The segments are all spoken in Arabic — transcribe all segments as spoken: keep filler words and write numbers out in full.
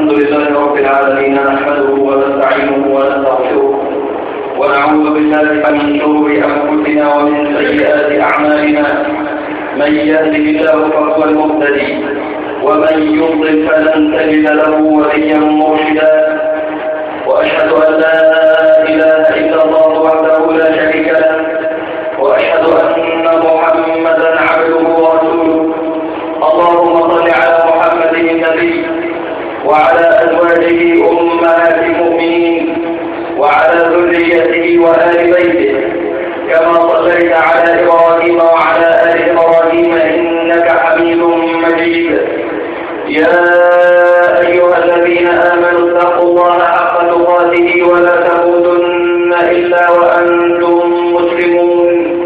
الحمد لله رب العالمين، نحمده ونستعينه ونستغفره ونعوذ بالله من شرور أنفسنا ومن سيئات أعمالنا. من يهده الله فهو المهتدي، ومن يضلل فلن تجد له وليا مرشدا. وأشهد أن لا إله إلا الله وحده لا شريك له، وأشهد أن محمدا عبده ورسوله. اللهم صل على محمد النبي وعلى أزواجه أمهات المؤمنين وعلى ذريته وآل بيته كما صليت على إبراهيم وعلى آل إبراهيم إنك حميد مجيد. يا أيها الذين آمنوا اتقوا الله حق تقاته ولا تموتن إلا وأنتم مسلمون.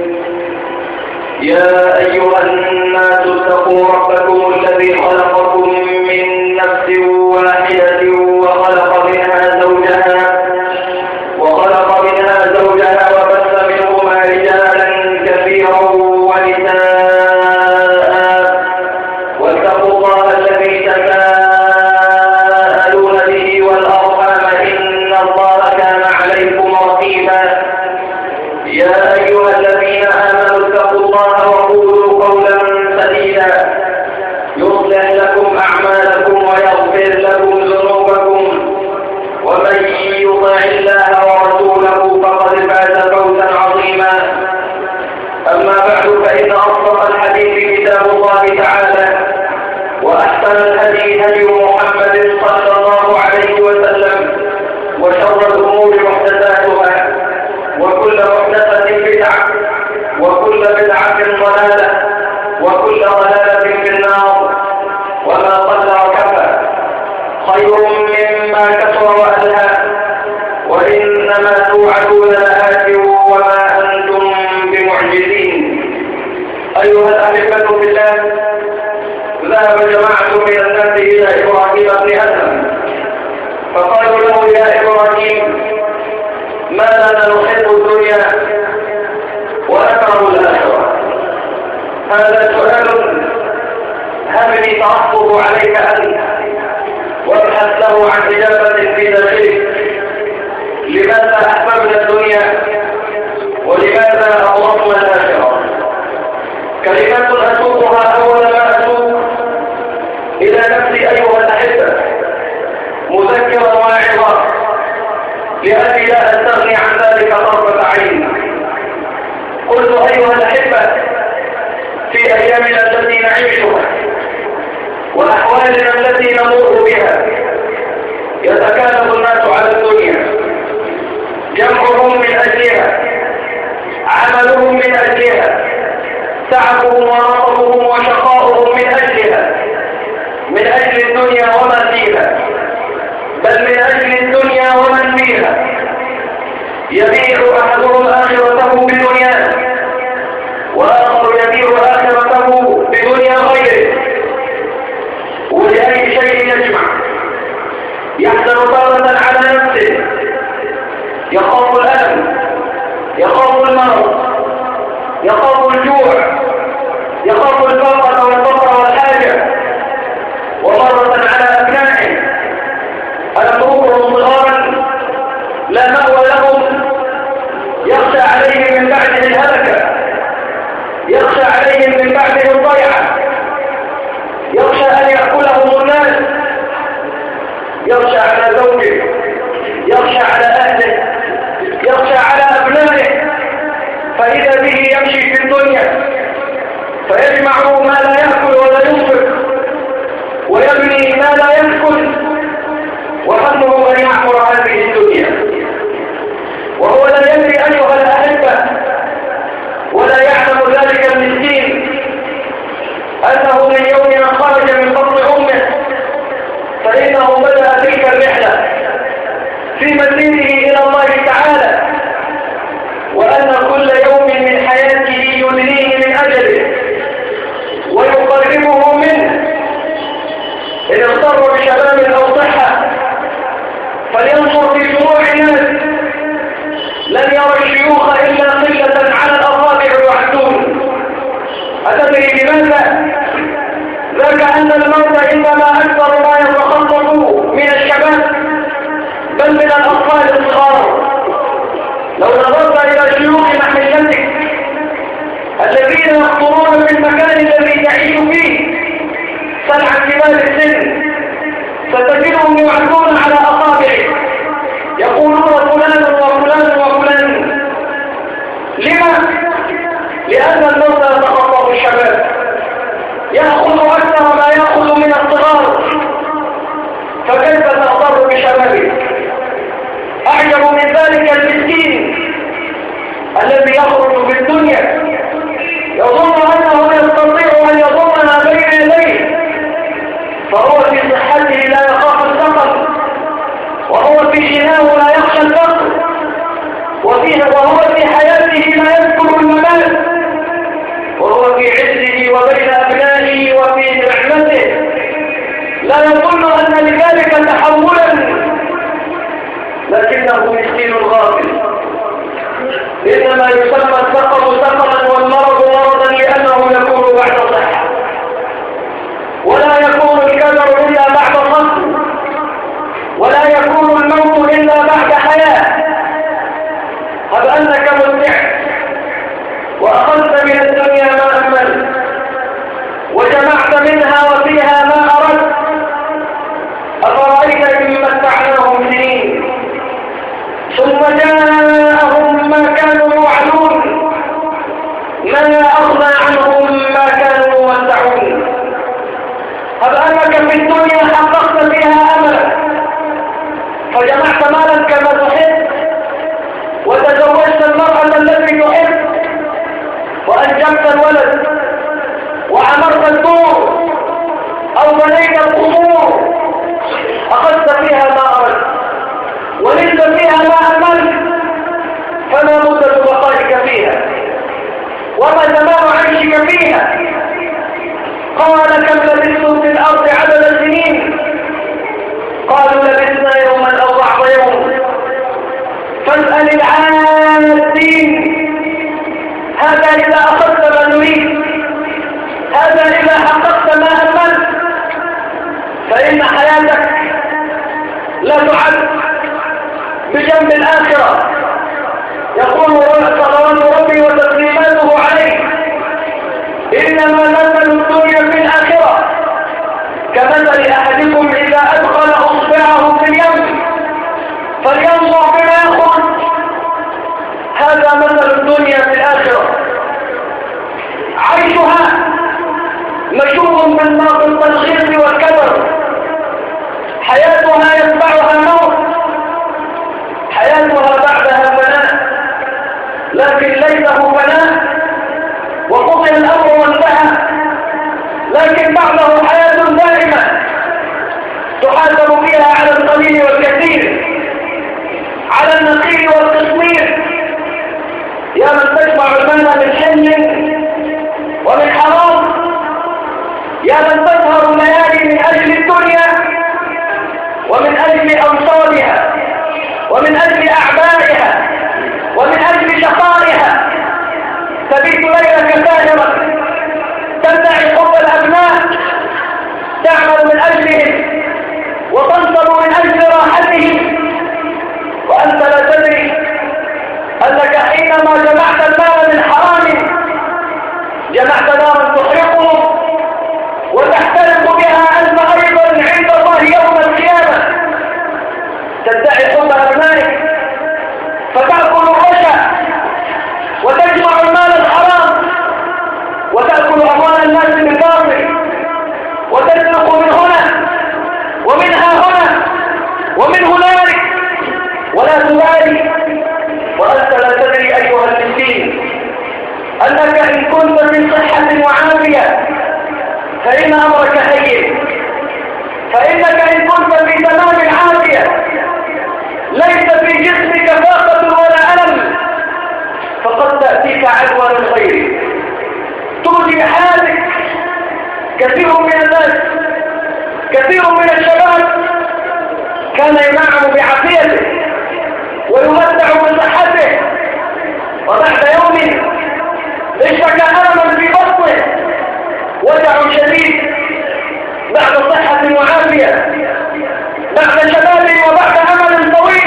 يا أيها الناس اتقوا ربكم الذي خلقكم من نفس واحدة وخلق منها زوجها وخلق منها زوجها وبث منهما رجالا كثيرا ونساء، واتقوا الله الذي تساءلون به والأرحام إن الله كان عليكم رقيبا. يا أيها الذين آمنوا اتقوا الله وقولوا قولا سديدا يصلح لكم أعمالكم ويغفر لكم ذنوبكم، ومن يطع الله ورسوله فقد فاز فوزا عظيما. أما بعد، فإن أصدق الحديث كتاب الله تعالى، وأحسن الهدي هدي محمد صلى الله عليه وسلم، وشر الأمور محدثاتها، وكل محدثة بدعة، وكل بدعة ضلالة، وكل ضلالة في النار. وما قل وكفى خير مما كثر وألهى، وإنما توعدون لآت وما أنتم بمعجزين. أيها الأحبة في الله، ذهب جماعة من الناس إلى إبراهيم بن أدهم فقالوا له: يا إبراهيم، ما لنا نحب الدنيا ونكره الآخرة؟ هذا سؤال همني تعصب عليك أنت، وابحث له عن إجابة في داخلك. لماذا أحببنا الدنيا ولماذا أبغضنا الآخرة؟ كلمات أسوقها أول ما أسوق إلى نفسي أيها الأحبة، مذكرا واعظا، لأني لا أستغني عن ذلك طرفة عين. قلت أيها الأحبة، في أيامنا التي نعيشها وأحوالنا التي نمر بها يتكالب الناس على الدنيا، جمعهم من أجلها، عملهم من أجلها، تعبهم ونصبهم وشقاؤهم من أجلها، من أجل الدنيا وما فيها، بل من أجل الدنيا ومن فيها. يبيع أحدهم آخرته بدنياه، وآخر يبيع آخرته بدنيا غيره. ولأي شيء يجمع، يحزن طارة على نفسه، يخاف الألم، يخاف المرض، يخاف الجوع، يخاف الفقر والفقر والحاجة، ومرة على أبنائه أتركهم صغارا لا مأوى لهم، يخشى عليهم من بعده الهلكة، يخشى عليهم من بعده الضيعة، يخشى أن يأكلهم الناس، يخشى على زوجه، يخشى على أهله، يخشى على أبنائه. فإذا به يمشي في الدنيا فيجمع ما لا يأكل ولا ينفق، ويبني ما لا يسكن، وهمه أن يعمر هذه الدنيا، وهو لا يدري أيها الأحبة، ولا يعلم ذلك المسكين، أنه من يوم أن خرج من بطن أمه فإنه بدأ تلك الرحلة في مسيره إلى الله تعالى، وأن كل يوم من حياته يدنيه من أجله ويقربه منه. إن اضطر بشباب أو صحة فلينظر في جموع الناس، لن يرى الشيوخ إلا قلة على الأصابع يعدون. أتدري لماذا؟ ذاك أن الموت إنما أكثر ما يتخلص من بل من الأطفال الصغار. لو نظرت إلى شيوخ محلتك الذين يخطرون في المكان الذي تعيش فيه سلعا كبار السن ستجدهم يعدون على أصابعك يقولون فلان وفلان وفلان. لما؟ لأن الموت يتخطف الشباب، يأخذ أكثر ما يأخذ من الصغار، فكيف تغتر بشبابك؟ أعجب من ذلك المسكين الذي يخرج في الدنيا يظن أنه يستطيع أن يضمنا بين يديه، فهو في صحته لا يخاف السقط، وهو في غناه لا يخشى الفقر، وفيه وهو في حياته لا يذكر الممات، وهو في عزه وبين أبنائه وفي نعمته لا يظن أن لذلك تحولا، لكنه مسكين غافل. إنما يسمى السقط سقطا والمرض مرضا لأنه يكون بعد صحة، ولا يكون الكدر إلا بعد صحة، ولا يكون الموت إلا بعد حياة. هب أنك متعت وأخذت من الدنيا ما أملت وجمعت منها وفيها ما أردت، أفرأيت إن متعناهم سنين ثم جاءهم ما كانوا يوعدون ما أغنى عنهم ما كانوا يمتعون. هب أنك في الدنيا حققت فيها أملا فجمعت مالا كما تحب وتزوجت المرأة التي تحب وأنجبت الولد وعمرت الدور أو بنيت القصور، أخذت فيها ما أردت ولست فيها ما أملت، فما مدة بقائك فيها وما زمان عيشك فيها؟ قال كم لبثتم في الأرض عدد السنين؟ قالوا لبثنا يوما أو بعض يوم فاسأل العادين. هذا إذا أخذت ما نريد، هذا إذا حققت ما أملت، فإن حياتك لا تعد بجنب الآخرة. يقول صلوات ربي وتسليماته عليه إنما مثل الدنيا في الآخرة كمثل أحدكم إذا أدخل أصبعه في اليم فلينظر بما يخرج. هذا مثل الدنيا في الآخرة، عيشها مشوب بالتلخيص والكدر، حياتها يتبعها موت، حياتها بعدها فناء، لكن ليته فناء وقضي الأمر وانتهى، لكن بعده حياة دائمة تحاسب فيها على القليل والكثير، على النقيل والقصير. يا من تجمع المال من حل ومن حرام، يا من تسهر الليالي من أجل الدنيا ومن أجل أوصالها ومن أجل أعبائها ومن أجل شقائها، تبيت ليلك ساهرا تدعي حب الأبناء، تعمل من أجلهم وتنصر من أجل راحتهم، وأنت لا تدري أنك حينما جمعت المال من حرام جمعت نارا تحرقه وتحترق بها أنت أيضا عند الله يوم القيامة. تدعي حب أبنائك فتأكل الرشا وتجمع المال الحرام وتأكل أموال الناس بالباطل وتسلق من هنا ومنها هنا ومن هنالك ولا تبالي، وأنت لا تدري أيها المسكين أنك إن كنت في صحة وعافية فإن أمرك هين، فإنك إن كنت في تمام العافية ليس في جسمك فاقة ولا ألم فقد تأتيك عدوى من غيرك تؤذي حالك. كثير من الناس، كثير من الشباب كان ينعم بعافيته ويمتع بصحته، وبعد يوم اشتكى ألما في بطنه وجع شديد بعد صحة وعافية، بعد شباب وبعد أمل طويل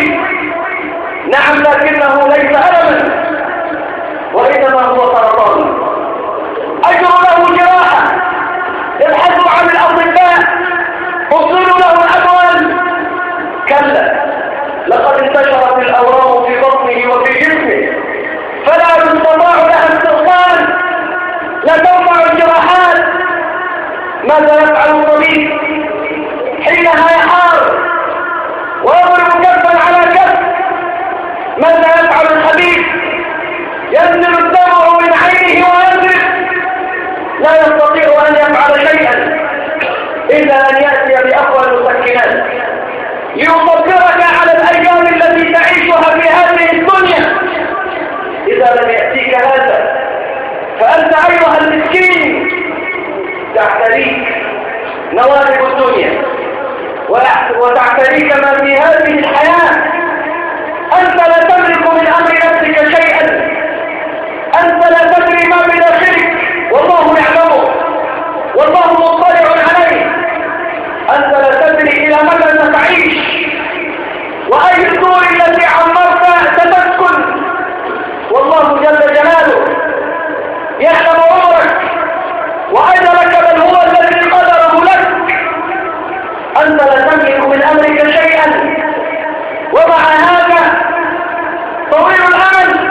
نعم، لكنه ليس ألما وإنما هو سرطان. أجر له جراحة، يبحثوا عن الأطباء، أصول له الأموال. كلا، لقد انتشرت الأورام في بطنه وفي جسمه فلا يستطاع لها استئصال، لا تنفع الجراحات. ماذا يفعل الطبيب حينها؟ يحار ويضرب كفا على كف. ماذا يفعل الحبيب؟ ينزل الدمع من عينه وينزل، لا يستطيع أن يفعل شيئا إلا أن يأتي بأقوى المسكنات ليصبرك على الأيام التي تعيشها في هذه الدنيا. إذا لم يأتيك هذا فأنت أيها المسكين تعتريك نوائب الدنيا وتعتريك ما في هذه الحياة. أنت لا تملك من أمر نفسك شيئا، أنت لا تدري ما بداخلك والله يعلمه والله مطلع عليه. أنت لا تدري إلى متى ستعيش وأي الدور التي عمرت ستسكن. والله جل جلاله يعلم عمرك وأجلك بل هو الذي قدره لك. أنت لا تملك من أمرك شيئا، ومع هذا طويل الأمل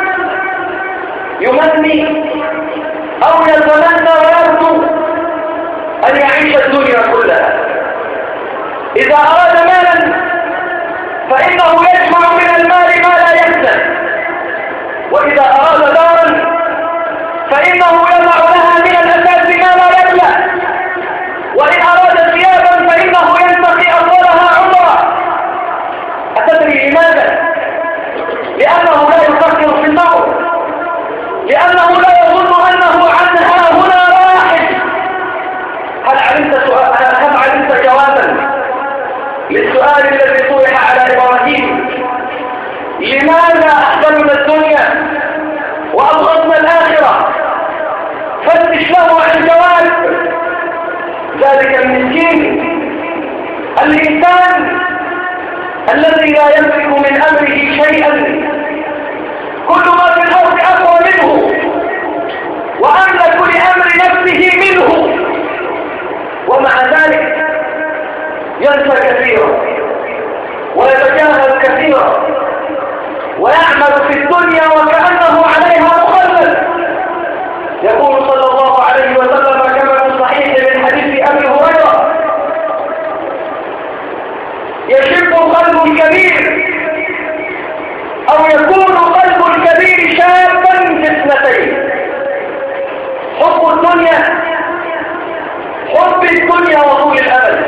يمني أو يتمنى ويرجو أن يعيش الدنيا كلها. إذا أراد مالا فإنه يجمع من المال ما لا يحزن، وإذا أراد دارا فإنه يضع لها من الأساس ما لا يبلى، وإن أراد ثيابا فإنه ينتقي أفضلها عمرا. أتدري لماذا؟ لأنه لا يفكر في الموت، لأنه لا يظن أنه عنها هنا راحل. هل علمت سؤال هل علمت جوابا للسؤال الذي طرح على إبراهيم؟ لماذا أحسننا الدنيا وأبغضنا الآخرة؟ فتش له عن الجواب. ذلك المسكين الإنسان الذي لا يملك من أمره شيئا، كل ما في الأرض أقوى منه وأملك لأمر نفسه منه، ومع ذلك ينسى كثيرا ويتجاهل كثيرا ويعمل في الدنيا وكأنه عليها مخلد. يقول صلى الله عليه وسلم كما في الصحيح من حديث أبي هريرة: يشب قلب الكبير أو يكون قلب الكبير شابا في اثنتين: حب الدنيا حب الدنيا وطول الأمل.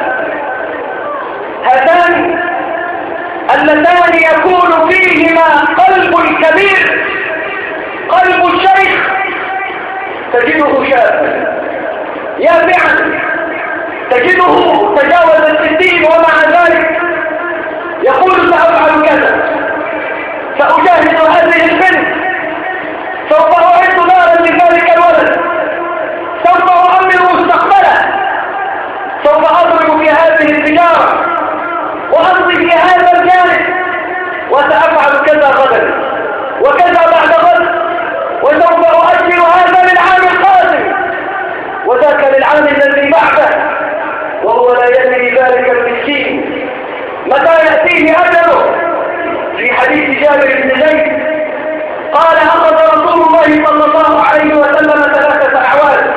هاتان اللتان يكون فيهما قلب الكبير قلب الشيخ تجده شابا يافعا، تجده تجاوز الستين ومع ذلك يقول: سأفعل كذا، سأجاهد هذه البنت، سوف أعد دارا لذلك الولد، سوف أؤمن مستقبله، سوف أضرب في هذه التجارة وأمضي في هذا الجانب، وسأفعل كذا غدا وكذا بعد غد، وسوف أؤجل هذا للعام القادم وذاك للعام الذي بعده. وهو لا يدري ذلك المسكين متى يأتيه أجله. في حديث جابر بن زيد قال: أخذ رسول الله صلى الله عليه وسلم ثلاثة أعواد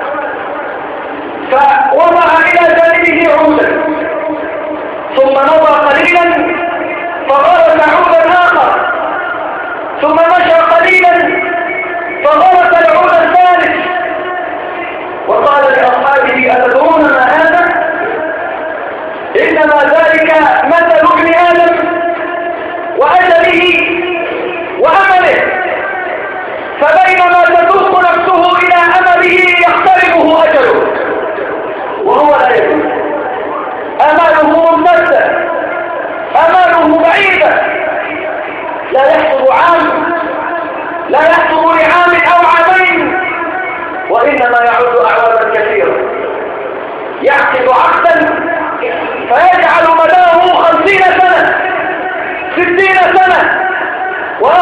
فوضع إلى جانبه عودا، ثم نظر قليلا فغرس عودا آخر، ثم مشى قليلا فغرس العود الثالث، وقال لأصحابه: أتدرون ما هذا؟ إنما ذلك مثل ابن آدم وأجله وأمله، فبينما تذوق نفسه إلى أمله يقتربه أجله وهو لا يدري. آماله ممتدة، آماله بعيدة، لا يحسب عام، لا يحسب لعام أو عامين، وإنما يعود أعواما كثيرة. يعقد عقدا فيجعل مداه خمسين سنة ستين سنة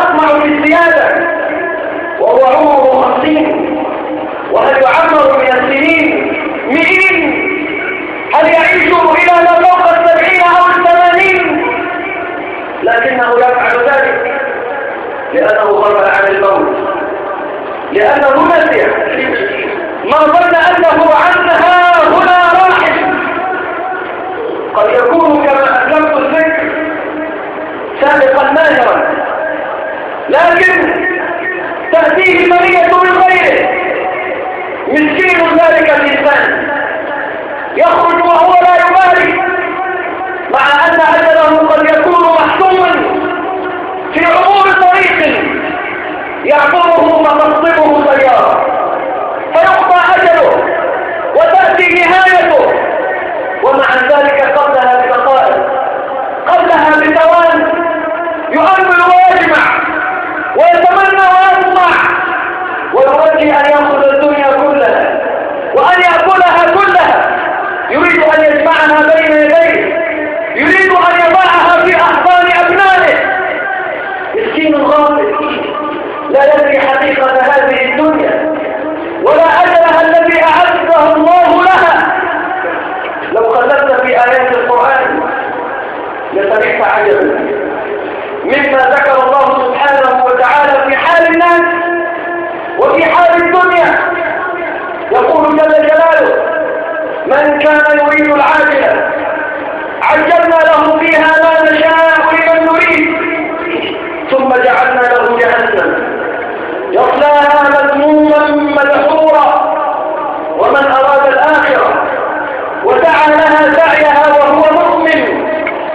ويطمع في الزيادة وهو عمره خمسين، وهل يعمر من السنين مئين؟ هل يعيش إلى ما فوق السبعين أو الثمانين؟ لكنه يفعل ذلك لأنه غفل عن الموت، لأنه نسي ما ظن أنه عنها هنا راحل. قد يكون كما أسلمت الذكر سابقا ماهرا، لكن تأتيه المنية من غيره. مسكين ذلك الإنسان يخرج وهو لا يبالي، مع أن أجله قد يكون محسوما في عبور طريق يعبره فتصطبه سيارة فيقطع أجله وتأتي نهايته، ومع ذلك قبلها بدقائق، قبلها بثوان يؤمل ويجمع ويتمنى ويطمع ويرجي أن يأخذ الدنيا كلها وأن يأكلها كلها، يريد أن يجمعها بين يديه، يريد أن يضعها في أحضان أبنائه. مسكين غافل لا يدري حقيقة هذه الدنيا ولا أجلها الذي أعده الله لها. لو قلبت في آيات القرآن لسمعت عجبا مما ذكر الله سبحانه وتعالى في حال الناس وفي حال الدنيا. يقول جل جلاله: من كان يريد العاجلة عجلنا له فيها ما نشاء لمن نريد ثم جعلنا له جهنم يصلاها مذموما مدحورا ومن أراد الآخرة وسعى لها سعيها وهو مؤمن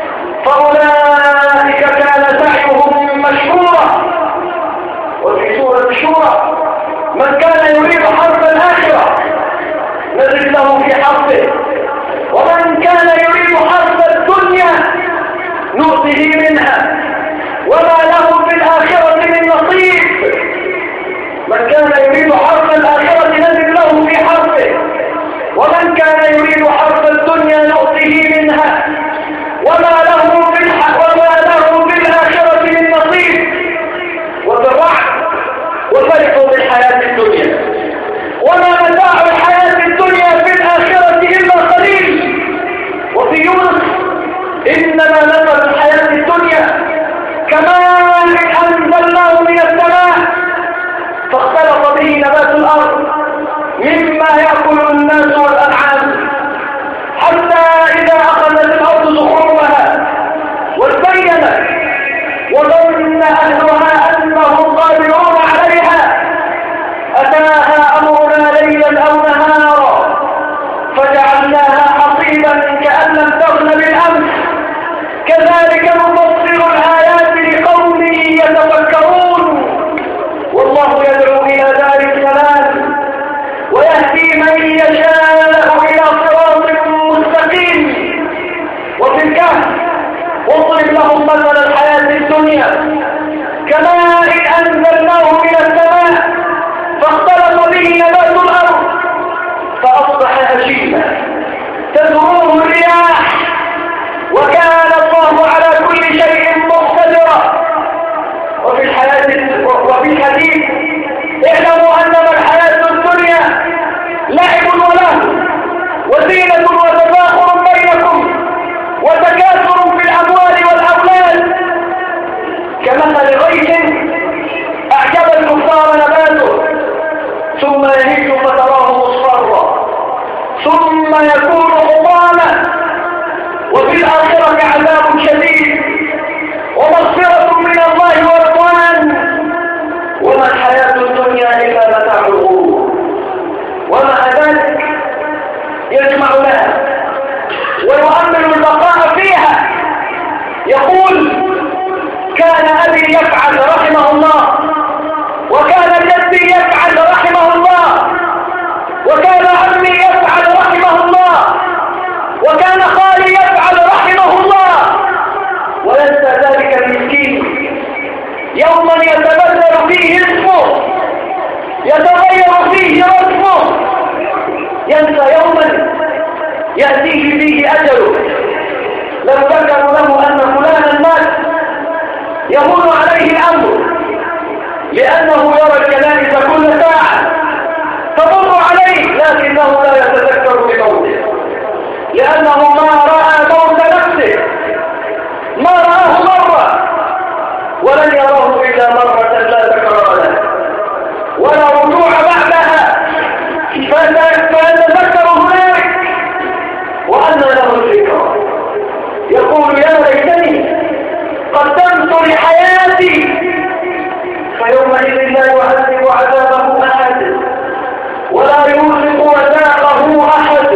فأولئك كان سعيهم مشكورا. وفي سورة الشورى: من كان يريد حرث الآخرة نزل له في حرثه ومن كان يريد حرث الدنيا نؤته منها وما له في الآخرة من نصيب. من كان يريد حرث الآخرة نزل له في حرثه ومن كان يريد حرث الدنيا نؤته منها وما له في وما له في الآخرة من نصيب. وبالرعد وفرحوا بالحياة الدنيا وما متاع الحياة الدنيا في الآخرة إلا قليل. وفي يونس: إنما مثل الحياة الدنيا كماء أنزلناه من السماء فاختلط به نبات الأرض مما يأكل الناس والأنعام حتى إذا أخذت الأرض زخرفها وازينت وظن أهلها أنهم قادرون عليها أتاها أمرنا ليلا أو نهارا فجعلناها حصيدا كأن لم تغن بالأمس كذلك نفصل الآيات لقوم يتفكرون. والله يدعو إلى دار السلام ويهدي من يشاء إلى صراط مستقيم. وفي الكهف: واضرب لهم مثل الحياة الدنيا كماء أنزلناه من السماء فاختلط به نبات الأرض فأصبح هشيما تذروه الرياح وكان الله على كل شيء مقتدرا. وفي الحياة وفي الحديث: اعلموا أنما الحياة الدنيا لعب ولهو وزينة وتفاخر بينكم وتكاثر في الأموال والأولاد كمثل غيث أعجب الكفار نباته ثم يهيج فتراه مصفرا ثم يكون حطاما وفي الآخرة عذاب شديد ومغفرة من الله ورضوان وما الحياة الدنيا إلا متاع الغرور. ومع ذلك يجمع لها ويؤمل البقاء فيها. يقول: كان أبي يفعل رحمه الله وكان جدي يفعل رحمه الله وكان عمي يفعل رحمه الله وكان خالي يفعل رحمه الله. وينسى ذلك المسكين يوما يتبدل فيه اسمه يتغير فيه رسمه، ينسى يوما يأتيه فيه أجله. لو ذكروا له أن فلانا مات يهون عليه الأمر لأنه يرى الجنائز كل ساعة تمر عليه، لكنه لا يتذكر بموته، لأنه ما رأى موت نفسه، ما رآه مرة ولن يراه إلا مرة لا تكرار له ولا رجوع بعدها، فيتذكر هناك وأن له الذكرى. يقول يا ليتني قدمت لحياتي، فيومئذ لا يعذب عذابه أحد ولا يوثق وثاقه أحد.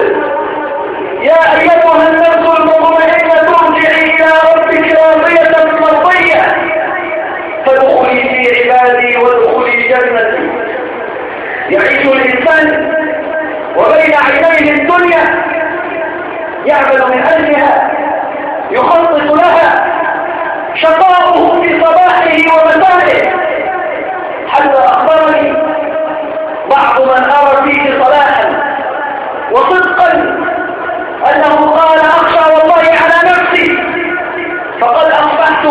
يا أيتها النفس المطمئنة ارجعي إلى ربك راضية مرضية فادخلي في عبادي وادخلي جنتي. يعيش الإنسان وبين عينيه الدنيا يعمل من أجلها، يخطط لها، شقاؤه في صباحه ومسائه، حتى أخبرني بعض من أرى فيه صلاحا وصدقا أنه قال أخشى والله على نفسي فقد أصبحت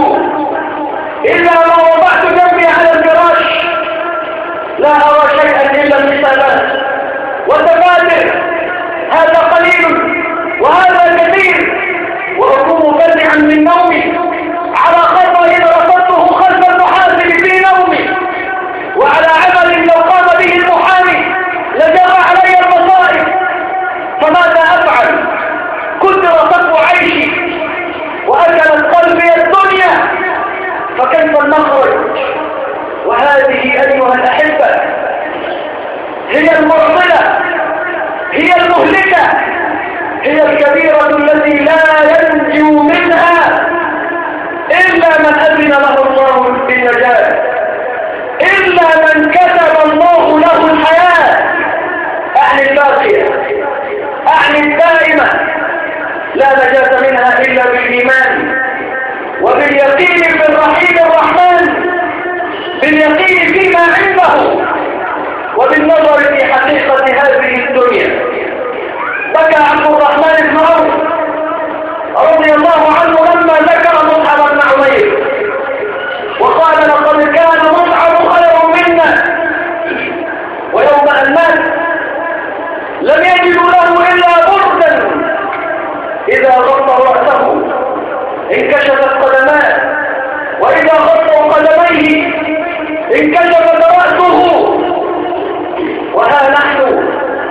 إلا ما وضعت جنبي على الفراش لا أرى شيئا إلا الحسابات والدفاتر، هذا قليل وهذا كثير، وأكون فزعا من نومي على خطأ رصدته خلف المحاسب في نومي، وعلى عمل لو قام به المحامي لجرى علي المصائب، فماذا أفعل؟ كنت رصدت عيشي وأكلت قلبي الدنيا، فكيف المخرج؟ وهذه أيها الأحبة هي المعضلة، هي المهلكة، هي الكبيرة التي لا ينجو منها إلا من أذن له الله بالنجاة، إلا من كتب الله له الحياة، أعني الباقية، أعني الدائمة، لا نجاة منها إلا بالإيمان وباليقين بالرحيم الرحمن، باليقين فيما عنده وبالنظر في حقيقة هذه الدنيا. بكى عبد الرحمن بن عوف رضي الله عنه لما ذكر مصعب بن عمير وقال لقد كان مصعب خير منا، ويوم أن مات لم يجدوا له إلا بردا إذا غطوا رأسه انكشفت قدماه، وإذا غطوا قدميه انكشفت رأسه. وها نحن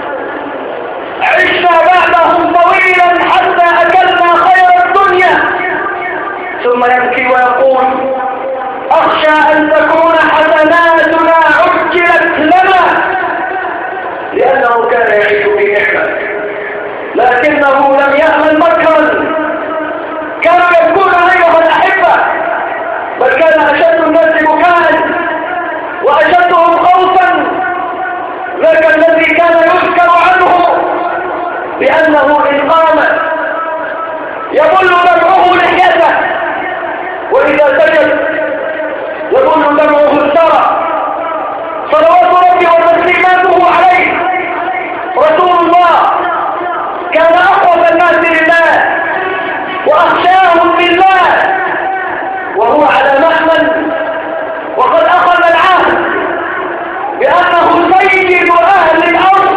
عشنا بعدهم طويلا حتى أكلنا خير الدنيا، ثم يبكي ويقول أخشى أن تكون حسناتنا عجلت لنا، لأنه كان يعيش في نعمة لكنه لم يأمن مكرا. كانوا يبكون أيها الأحبة، بل كان أشد الناس بكاء وأشدهم خوفا ذاك الذي كان يذكر عنه بأنه إن قام يبل دمعه لحيته، وإذا سجد يبل دمعه الثرى، صلوات ربي وتسليماته عليه. رسول الله كان أقوى الناس لله وأخشاهم بالله، وهو على محمل وقد أخذ العهد بأنه سيد أهل الأرض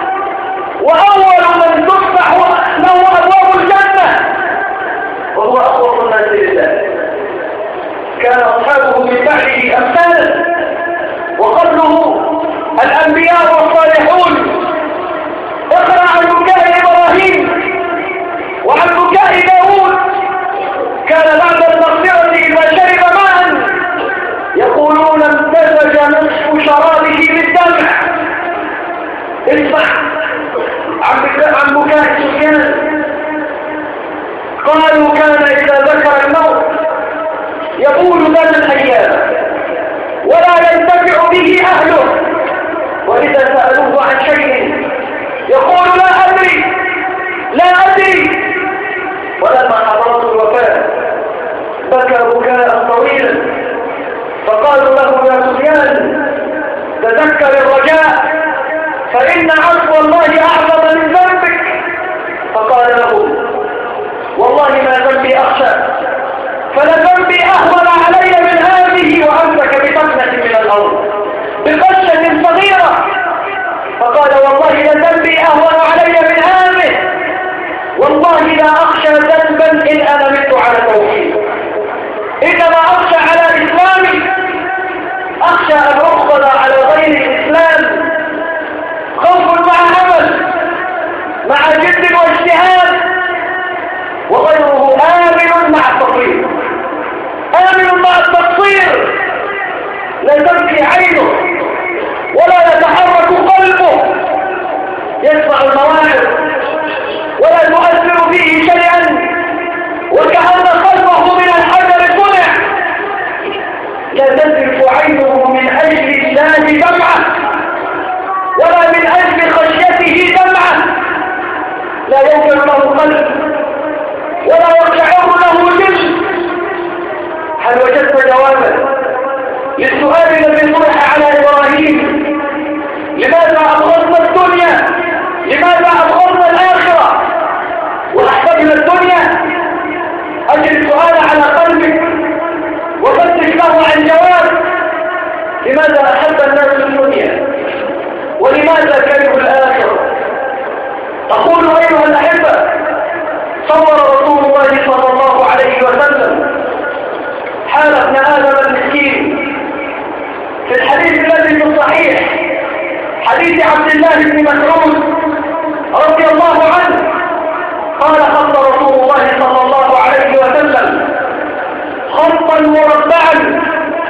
وأول من تفتح له أبواب الجنة، وهو أقوى الناس لله. كان أصحابه من بعده أمثالا، وقبله الأنبياء والصالحون. اقرأ عن بكاء إبراهيم وعن بكاء داود، كان بعد المغفرة إذا شرب ماء يقولون امتزج نصف شرابه بالدمع. اسمع عن بكاء سفيان، قالوا كان إذا ذكر الموت يقول ذات الأيام ولا ينتفع به أهله، وإذا سألوه عن شيء يقول لا أدري لا أدري. ولما حضرت الوفاة بكى بكاء طويلا، فقالوا له يا سفيان تذكر الرجاء فإن عفو الله أعظم من ذنبك. فقال له والله ما ذنبي أخشى، فلذنبي أهون علي من هذه وأمسك بفتنة من الأرض. إنما أخشى على إسلامي، أخشى أن أقبض على غير الإسلام. خوف مع أمل، مع جد واجتهاد، وغيره آمن مع التقصير. آمن مع التقصير، لا تبكي عينه ولا يتحرك قلبه، يسمع المواعظ ولا تؤثر فيه شيئا، وكأن قلبه من الحجر صنع. لا تذرف عينه من أجل الله دمعة ولا من أجل خشيته دمعة. لا يوجد له قلب ولا يقشعر له جسم. هل وجدت جوابا للسؤال الذي طرح على إبراهيم؟ لماذا أبغضنا الدنيا؟ لماذا أبغضنا الآخرة وأحببنا الدنيا؟ أجل السؤال على قلبك وفتش له عن جواب. لماذا أحب الناس الدنيا ولماذا كرهوا الآخرة؟ أقول أيها الأحبة، صور رسول الله صلى الله عليه وسلم حال ابن آدم المسكين في الحديث الذي في الصحيح، حديث عبد الله بن مسعود رضي الله عنه، قال خط رسول الله صلى الله عليه وسلم خطا مربعا،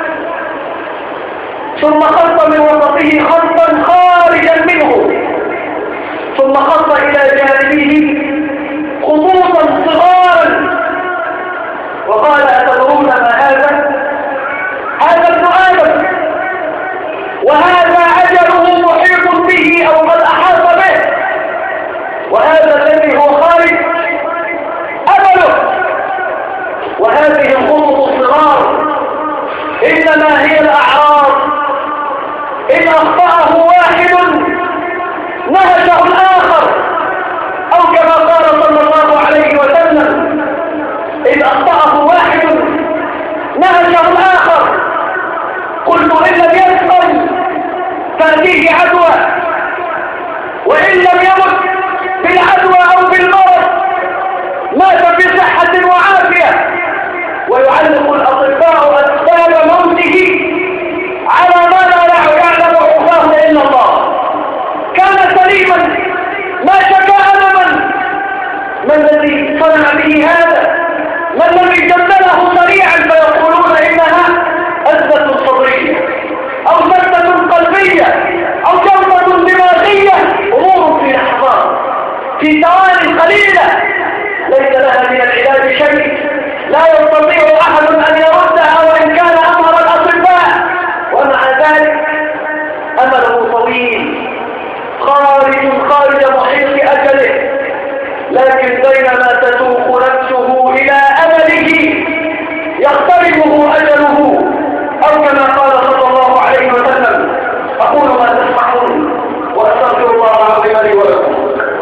ثم خط من وسطه خطا خارجا منه، ثم خط إلى جانبه خطوطا صغارا، وقال أتدرون ما هذا؟ هذا ابن آدم، وهذا أجله محيط به أو قد أحاط به، وهذا الذي هو خارج أمله، وهذه الخطوط الصغار إنما هي الأعراض. إن أخطأه واحد نهشه الآخر، أو كما قال صلى الله عليه وسلم إن أخطأه واحد نهشه الآخر. قلت إن لم يسقم تأتيه عدوى، وإن لم يمت بالعدوى أو بالمرض مات بصحة وعافية. ويعلق الأطباء أسباب موته على ما لا يعلم عقباه إلا الله. كان سليما ما شكا ألما، ما الذي صنع به هذا؟ ما الذي جدله سريعا فيقولون إنها أزمة صدرية أو سكتة قلبية أو جلطة دماغية، أمور في لحظات في ثواني قليلة ليس لها من العلاج شيء، لا يستطيع أحد أن يردها وإن كان أمر الأطباء، ومع ذلك أمله طويل خارج خارج محيط أجله. لكن بينما تسوق نفسه إلى أمله يقتربه أجله، أو كما قال صلى الله عليه وسلم. أقول ما تسمعون وأستغفر الله العظيم لي ولكم.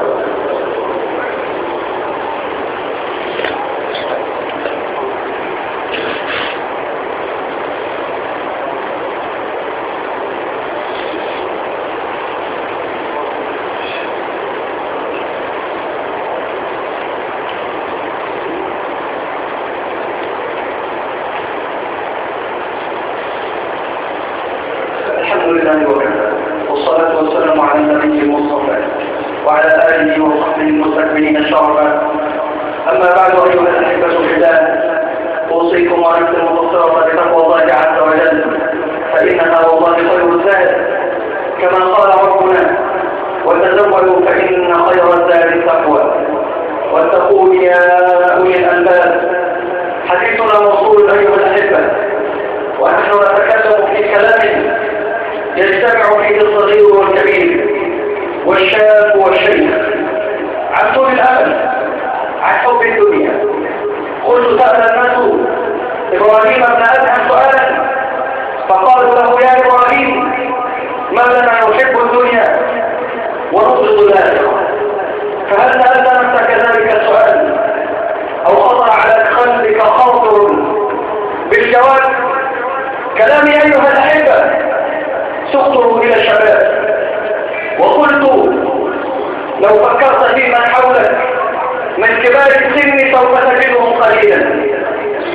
والصلاة والسلام على النبي المصطفى وعلى آله وصحبه المستكبرين الشرفا. أما بعد أيها الأحبة في الله، أوصيكم ونفسي المقصرة بتقوى الله عز وجل، فإنها والله خير الزاد، كما قال ربنا وتزودوا فإن خير الزاد التقوى واتقون يا أولي الألباب. حديثنا موصول أيها الأحبة، ونحن نتكلم في كلام يجتمع فيه الصغير والكبير والشاب والشيخ عن طول الأمل، عن حب الدنيا. قلت سأل الناس إبراهيم بن أدهم سؤالا فقالوا له يا إبراهيم ما لنا نحب الدنيا ونبغض الآخرة؟ فهل سألت نفسك ذلك السؤال أو خطر على قلبك خاطر بالجواب؟ كلامي أيها الأحبة سقطوا إلى الشباب، وقلت لو فكرت في من حولك من كبار السن سوف تجدهم قليلا،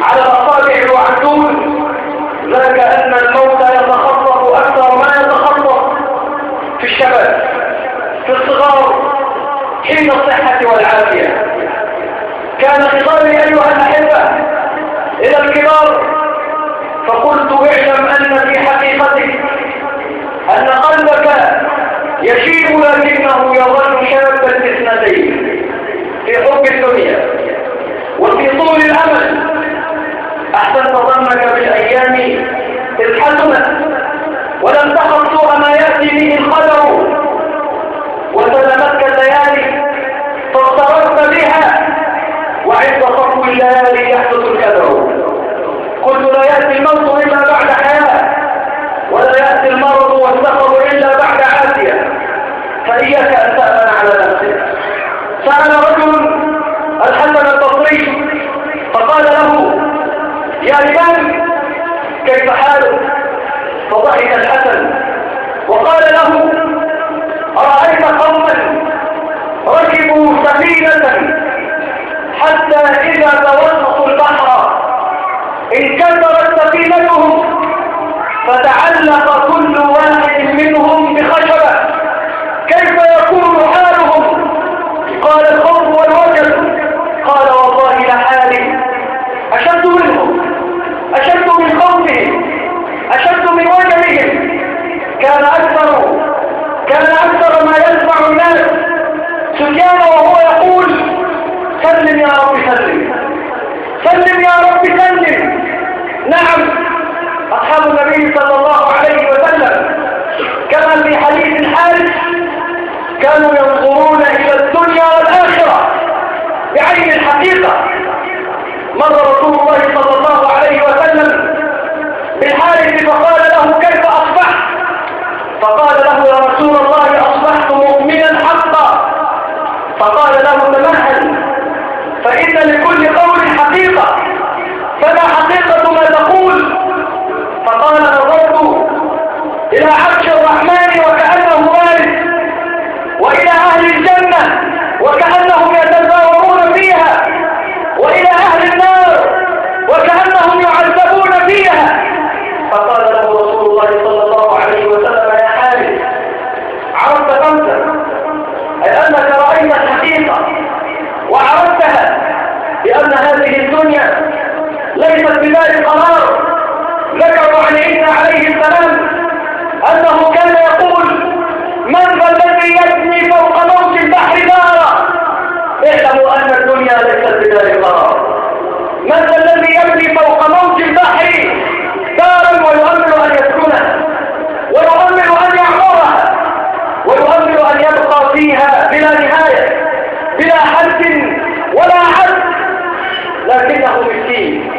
على الأصابع يعدون، ذاك أن الموت يتخطف أكثر ما يتخطف في الشباب، في الصغار، حين الصحة والعافية. كان خطابي أيها الأحبة إلى الكبار، فقلت اعلم أن في حقيقتك أن قلبك يشيب لكنه يظل شابا الاثنتين، في حب الدنيا وفي طول الأمل. أحسنت ظنك بالأيام إذ حسنت، ولم تخف سوء ما يأتي به القدر، وسلمتك الليالي فاغتررت بها، وعند صفو الليالي يحدث الكدر. قلت لا يأتي الموت إلا بعد حياة، ولا يأتي المرض والسفر إلا بعد عافية، فإياك أن تأمن على نفسك. سأل رجل الحسن البصري فقال له يا إمام كيف حالك؟ فضحك الحسن وقال له أرأيت قوما ركبوا سفينة حتى إذا توسطوا البحر انكسرت سفينتهم، فتعلق كل واحد منهم بخشبة، كيف يكون حالهم؟ قال الخوف والوجل. قال والله لحالي أشد منهم، أشد من خوفهم، أشد من وجلهم. كان أكثر كان أكثر ما يسمع الناس سفيان وهو يقول سلم يا رب سلم، سلم يا رب سلم. نعم، أصحاب النبي صلى الله عليه وسلم كما في حديث الحارث كانوا ينظرون إلى الدنيا والآخرة بعين الحقيقة. مر رسول الله صلى الله عليه وسلم بالحارث فقال له كيف أصبحت؟ فقال له يا رسول الله أصبحت مؤمنا حقا. فقال له تمهل، فإن لكل قول حقيقة، فما حقيقة ما تقول؟ فقال نظرت إلى عرش الرحمن وكأنه وارث، وإلى أهل الجنة وكأنهم يتزاورون فيها، وإلى أهل النار وكأنهم يعذبون فيها. فقال له رسول الله صلى الله عليه وسلم يا حارث عرفت خمسة، أي أنك رأيت الحقيقة وعرفتها بأن هذه الدنيا ليست بدار قرار. ذكروا عن عيسى عليه السلام أنه كان يقول من ذا الذي يبني فوق موج البحر دارا؟ اعلموا أن الدنيا ليست بدار قرار. من ذا الذي يبني فوق موج البحر دارا ويؤمل أن يسكنها، ويؤمل أن يعمرها، ويؤمل أن يبقى فيها بلا نهاية، بلا حد ولا عد، لكنه مسكين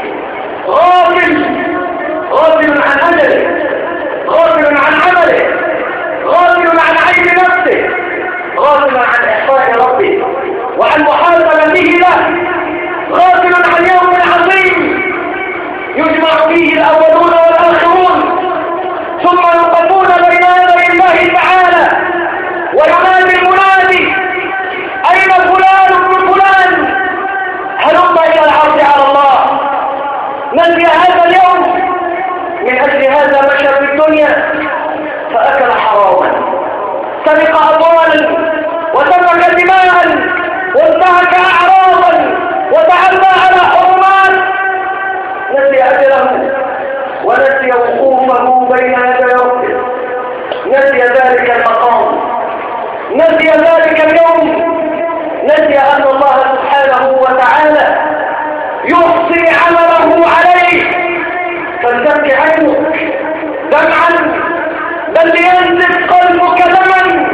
غافل، غافل عن أجله، غافل عن عمله، غافل عن عيب نفسه، غافل عن إحصاء ربه وعن محاسبته له، غافل عن يوم عظيم يجمع فيه الأولون والآخرون، ثم يوقفون بين يدي الله تعالى وينادي المنادي أين فلان ابن فلان؟ هلم إلى العرض على الله. نسي هذا اليوم، من أجل هذا مشى في الدنيا فأكل حراما، سرق أموالا وسفك دماء وانتهك أعراضا وتعدى على حرمات. نسي أجله ونسي وقوفه بين يدي ربه، نسي ذلك المقام، نسي ذلك اليوم، نسي أن الله سبحانه وتعالى يحصي عمله عليه. فلتبكي عينك دمعا، بل لينزف قلبك دما،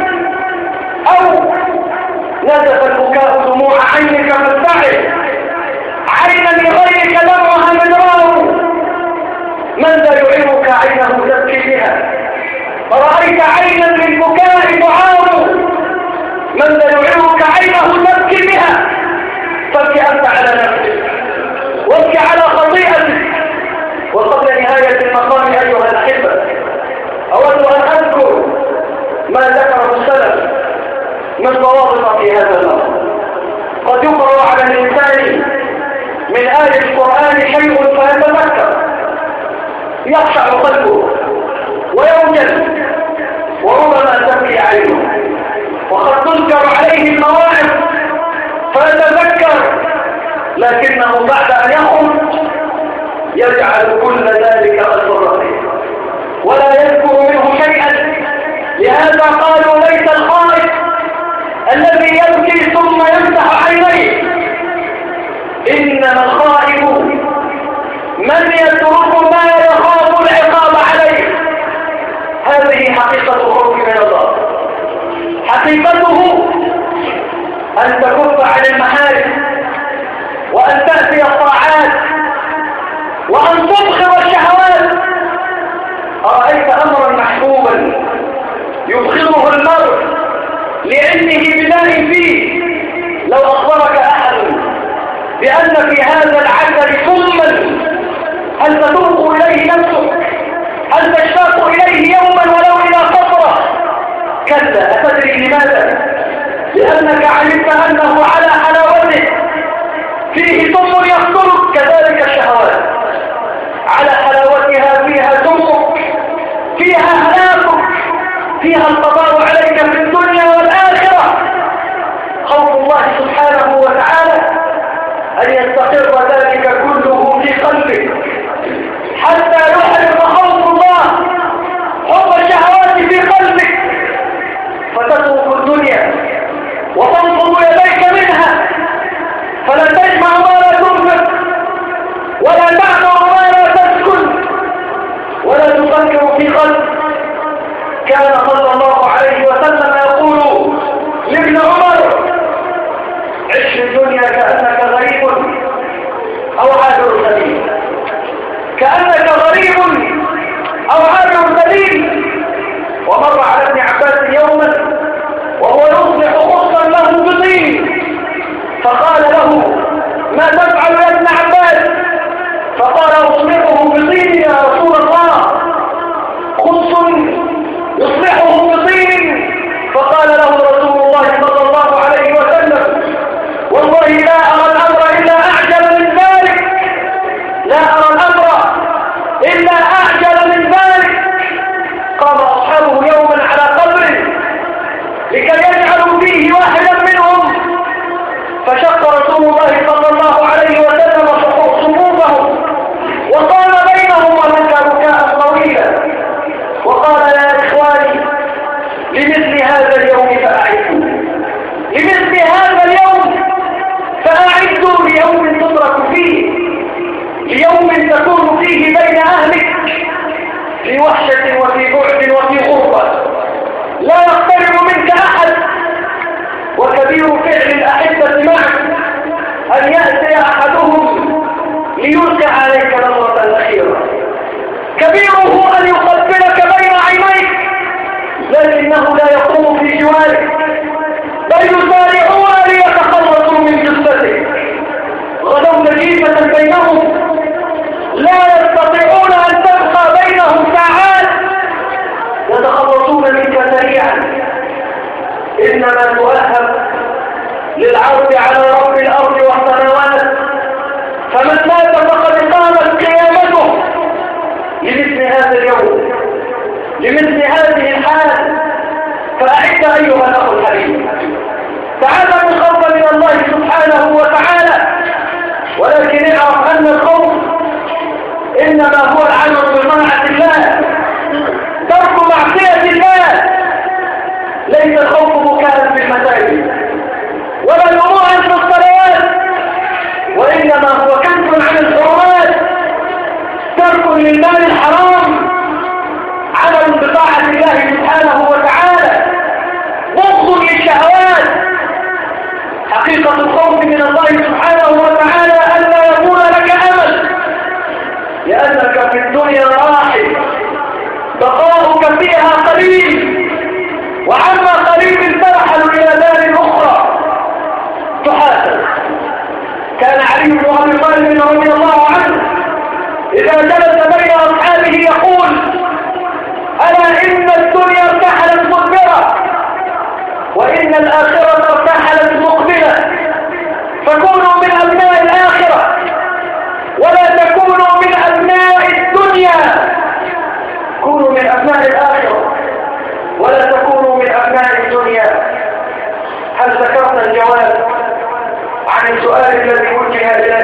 أو نزف البكاء دموع عينك فاستعد، عينا لغيرك دمعها مدرار. من ذا يعينك عينه تبكي بها؟ فرأيت عينا للبكاء تعار. من ذا يعينك عينه تبكي بها؟ فابكي أنت على نفسك، وابكي على خطيئتك. وقبل نهاية المقام أيها الأحبة أود أن أذكر ما ذكره السلف من ضوابط في هذا الأمر. قد يقرأ على الإنسان من آية القرآن شيء لكنه بعد أن يخرج يجعل كل ذلك أسرته ولا يذكر منه شيئا. لهذا قالوا ليس الخائف الذي يبكي ثم يمسح عينيه، إنما الخائف من يترك ما يخاف العقاب عليه. هذه حقيقة الخوف من الله. حقيقته أن تكف عن المحارم وأن تأتي الطاعات وأن تبخر الشهوات. أرأيت أمرا محبوبا يبخره المرء لعلمه بماء فيه، لو أخبرك أحد بأن في هذا العسل سما هل تتوق إليه نفسك؟ هل تشتاق إليه يوما ولو إلى قطرة؟ كلا. أتدري لماذا؟ لأنك علمت أنه على حلاوته فيه سم يقتلك، كذلك الشهوات على حلاوتها فيها سمك، فيها هلاكك، فيها القضاء عليك في الدنيا والآخرة. خوف الله سبحانه وتعالى أن يستقر ذلك كله في قلبك حتى يحرق خوف الله حب الشهوات في قلبك، فتترك الدنيا وتنفض يديك منها، فلا تجمع ما لا تنفق ولا تعمر ما لا تسكن ولا تفكر في قلب. كان صلى الله عليه وسلم يقول لابن عمر: عش الدنيا كأنك غريب أو عابر سبيل، كأنك غريب أو عابر سبيل. ومر على ابن عباس يوما وهو يصلح خصا له بطين، فقال له: ما تفعل يا ابن عباس؟ فقال: أصلحه بطين يا رسول الله. خص يصلحه بطين. فقال له رسول الله صلى الله عليه وسلم: والله لا أرى الأمر إلا أعجل من ذلك، لا أرى الأمر إلا أعجل من ذلك. قام أصحابه يوما على قبره لكي يجعلوا فيه واحدا منهم، فشق رسول الله صلى الله عليه وسلم صفوفهم وقام بينهم وبكى بكاء طويلا وقال: يا إخواني، لمثل هذا اليوم فأعدوا، لمثل هذا اليوم فأعدوا، ليوم تترك فيه، ليوم تكون فيه بين أهلك في وحشة وفي بعد وفي غربة، لا يقترب منك أحد. وكبير فعل الأحبة معك أن يأتي أحدهم ليلقي عليك نظرة الأخيرة، كبيره أن يقبلك بين عينيك لكنه لا يقوم في جوارك، بل يسارعون ليتخلصوا من جثتك. غدوا نجيبة بينهم لا يستطيعون أن تبقى بينهم ساعات، يتخلصون منك سريعا. إنما تؤهب للعرض على رب الأرض والسماوات، فمن مات فقد قامت قيامته لمثل هذا اليوم، لمثل هذه الحال. فأعد أيها الأخ الحبيب، تعلم الخوف من الله سبحانه وتعالى، ولكن اعرف أن الخوف إنما هو العمل بطاعة الله، ترك معصية الله. ليس الخوف بكاء في المساجد ولا دموعا في الصلوات، وإنما هو كف عن الحرمات، ترك للمال الحرام، عمل بطاعة الله سبحانه وتعالى، بغض للشهوات. حقيقة الخوف من الله سبحانه وتعالى أن لا يكون لك أمل، لأنك في الدنيا راحل، بقاؤك فيها قليل، وعما قريب ترحل إلى دار أخرى تحاسب. كان علي بن أبي طالب رضي الله عنه إذا جلس بين أصحابه يقول: ألا إن الدنيا ارتحلت مدبرة وإن الآخرة ارتحلت مقبلة، فكونوا من أبناء الآخرة ولا تكونوا من أبناء الدنيا. كونوا من أبناء الآخرة ولا تكونوا من أبناء الدنيا. هل ذكرت الجواب عن السؤال الذي وجه إلى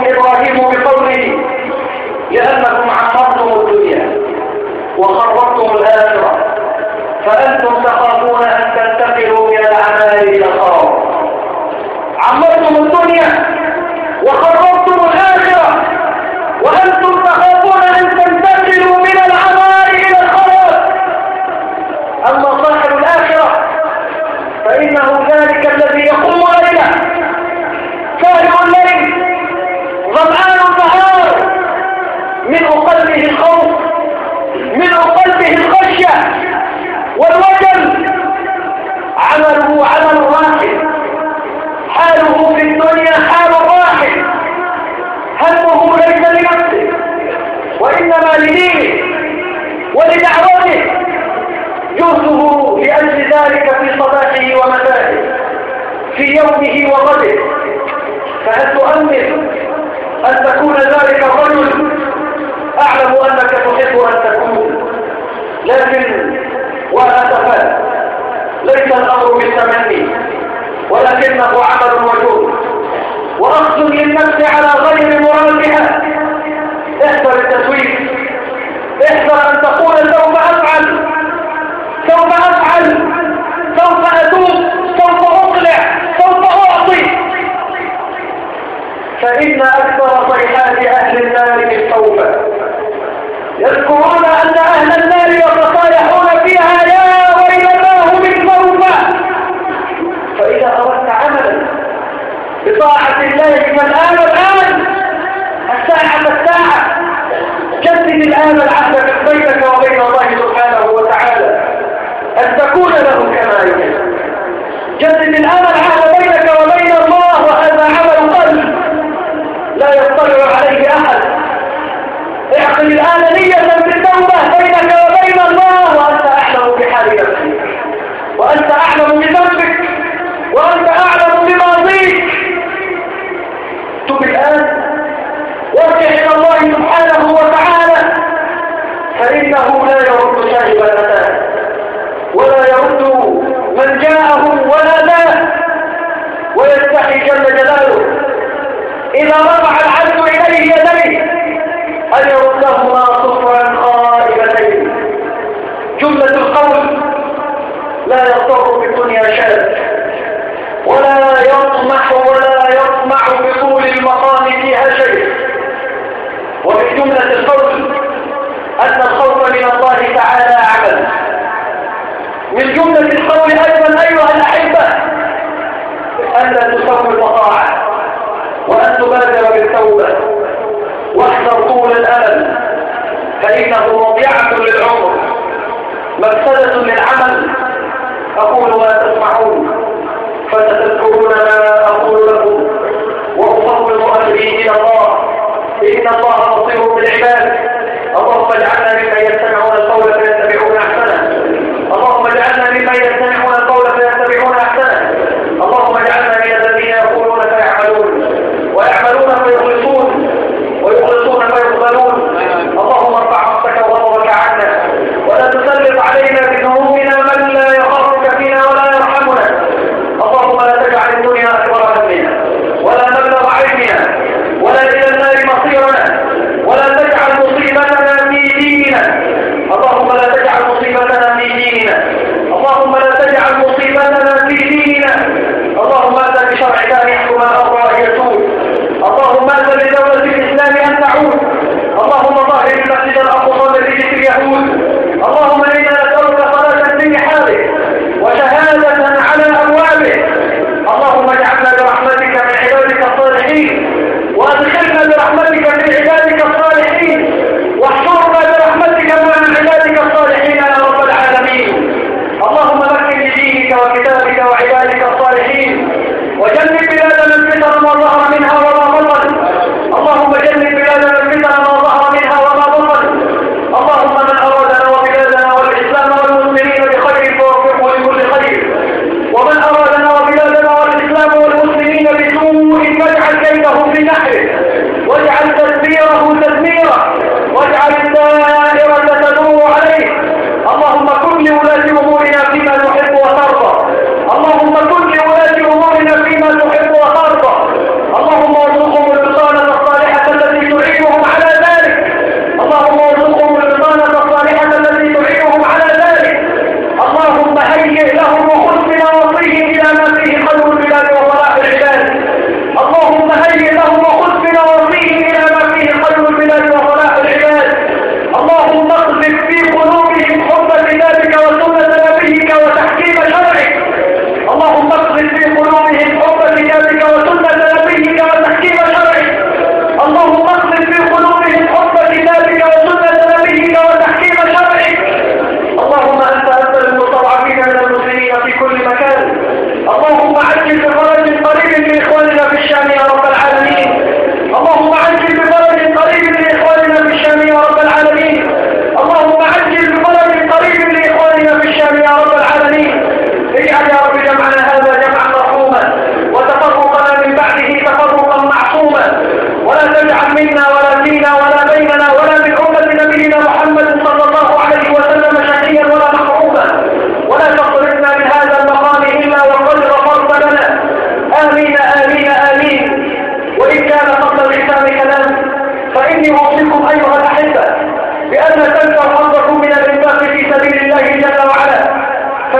إبراهيم بقوله لأنكم عمرتم الدنيا وخربتم الآخرة فأنتم تخافون أن تنتقلوا من الأعمال إلى الخراب. عمرتم الدنيا وخربتم الآخرة وأنتم تخافون أن تنتقلوا من الأعمال إلى الخراب. أما صاحب الآخرة فإنه ذلك الذي يقوم ليلا ساهر الليل ظمآن النهار من قلبه الخوف من قلبه الخشية والوجل. عمله عمل واحد، حاله في الدنيا حال واحد، همه ليس لنفسه وإنما لدينه ولدعوته، جهده لأجل ذلك في صباحه ومسائه في يومه وغده. فهل تؤمن أن تكون ذلك الرجل؟ أعلم أنك تحب أن تكون، لكن وأسفا ليس الأمر بالتمني ولكنه عمل وجود وأخذ للنفس على غير مرادها. احذر التسويف، احذر أن تقول سوف أفعل سوف أفعل سوف أتوب سوف أقلع سوف أعطي، فإن أكثر صيحات أهل النار بالتوبة. يذكرون أن أهل النار يتصالحون فيها يا ويلتاه بالتوبة. فإذا أردت عملا بطاعة الله فالآن الآن، الساعة الساعة، جدد الآن العهد بينك وبين الله سبحانه وتعالى أن تكون له كما يحب. جدد الآن العهد بينك وبين الله، وهذا عمل قلب لا يطلع عليه أحد. اعقل الآن نية بالتوبة بينك وبين الله وأنت أعلم بحال نفسك، وأنت أعلم بذنبك، وأنت أعلم بماضيك. تب الآن وارجع إلى الله سبحانه وتعالى، فإنه لا يرد شاهب المتاع ولا يرد من جاءه وناداه، ويستحي جل جلاله إذا رفع العبد إليه يديه أن يردهما صفرا خائبتين. جملة القول لا يضطر بالدنيا شاذ ولا يطمح ولا يطمع بطول المقام فيها شيء. ومن جملة القول أن الخوف من الله تعالى عمل. من جملة القول أيضا أيها الأحبة أن لا تسوي طاعة وأن تبادر بالتوبة، واحذر طول الأمل فإنه مضيعة للعمر مفسدة للعمل. أقول ما تسمعون فستذكرون ما أقول لكم وأفوض أمري إلى الله إن الله بصير بالعباد. اللهم اجعلنا ممن يستمعون القول فيتبعون أحسنه. اللهم اجعلنا ممن يستمعون القول فيتبعون أحسنه. اللهم اجعلنا من الذين يقولون فيعملون ويعملون فيخلصون ويخلصون فيقبلون. اللهم ارفع نفسك وغضبك عنا ولا تسلط علينا بذنوبنا من لا يخافك فينا ولا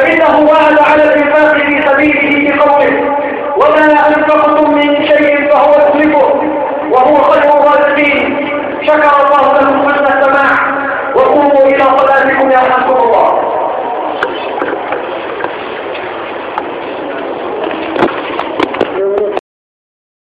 فإنه وعد على الإنفاق في سبيله بقوله